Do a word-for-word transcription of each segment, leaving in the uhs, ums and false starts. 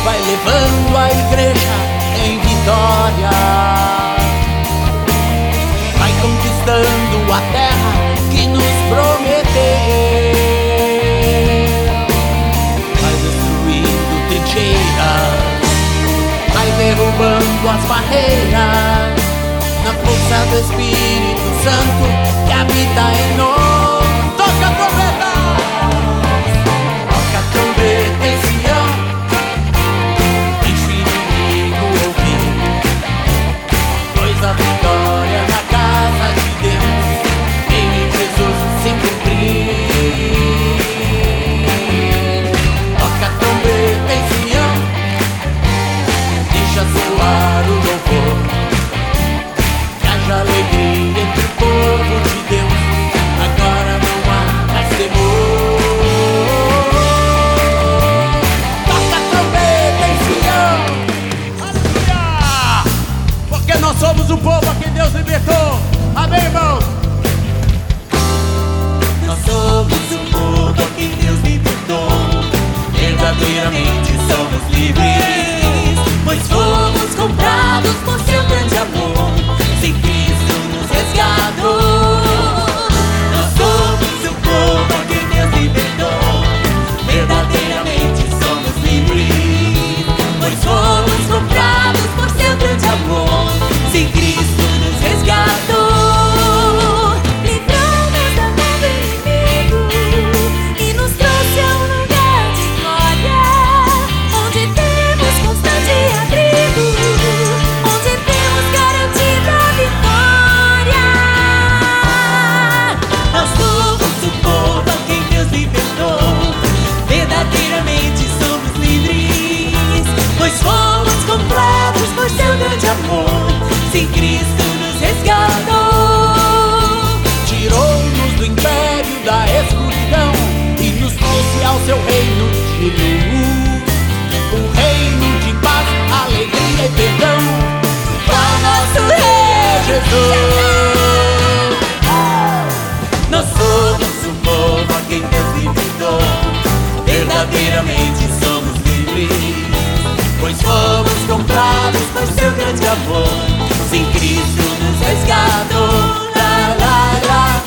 vai levando a igreja em vitória, vai conquistando a terra que nos prometeu, vai destruindo trincheiras, vai derrubando as barreiras, na força do Espírito Santo que habita em nós. Toca a trombeta! Toca a trombeta em Sião, deixa o inimigo ouvir, pois a vitória na casa de Deus veio em Jesus se cumprir. Toca a trombeta em Sião, deixa soar o louvor, que haja alegria entre o povo de Deus, agora não há mais temor. Toca a trombeta em Sião, aleluia, porque nós somos o povo a quem Deus libertou. Amém, irmãos? Nós somos o povo a quem Deus libertou, verdadeiramente somos livres, pois fomos comprados por seu grande amor, sem Cristo nos resgatou. Nós somos o povo a quem Deus libertou, verdadeiramente somos livres, pois fomos comprados por seu grande amor, sem Cristo nos resgatou. Livrou-nos da mão do inimigo e nos trouxe a um lugar de glória, onde temos constante abrigo, onde temos garantida a vitória. Nós somos o povo a quem Deus libertou, verdadeiramente somos livres, pois fomos comprados por seu grande amor, sem Cristo nos resgatou. Tirou-nos do império da escuridão e nos trouxe ao seu reino de luz, o reino de paz, alegria e perdão, para nosso Rei Jesus. Nós somos o povo a quem Deus libertou, verdadeiramente somos livres, pois fomos comprados por seu grande amor, sem Cristo nos resgatou. Lá, lá, lá.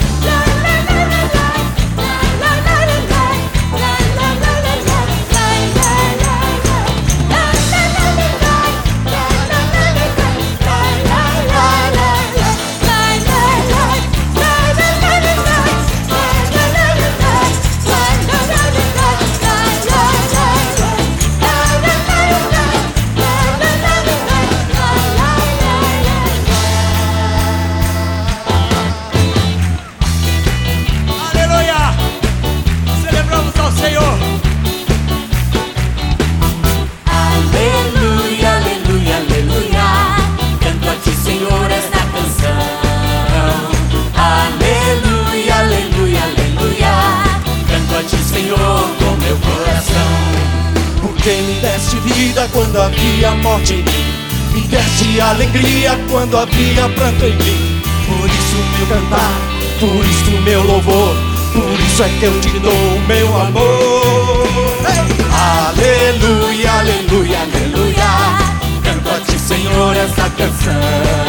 Quando havia morte em mim, me deste alegria quando havia pranto em mim. Por isso meu cantar, por isso meu louvor, por isso é que eu te dou o meu amor. Hey! Aleluia, aleluia, aleluia, canto a ti, Senhor, essa canção.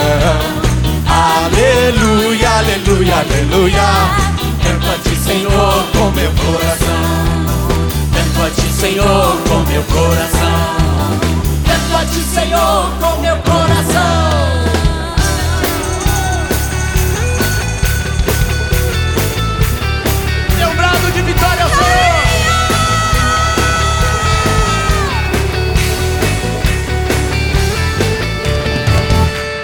Aleluia, aleluia, aleluia, canto a ti, Senhor, com meu coração. Canto a ti, Senhor, com meu coração. Canto a ti, Senhor, com meu coração. Dê um brado de vitória ao Senhor.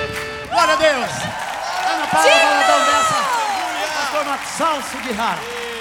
Glória a Deus. Ana Paula Valadão dessa. Pastor Matos Salso de Rara.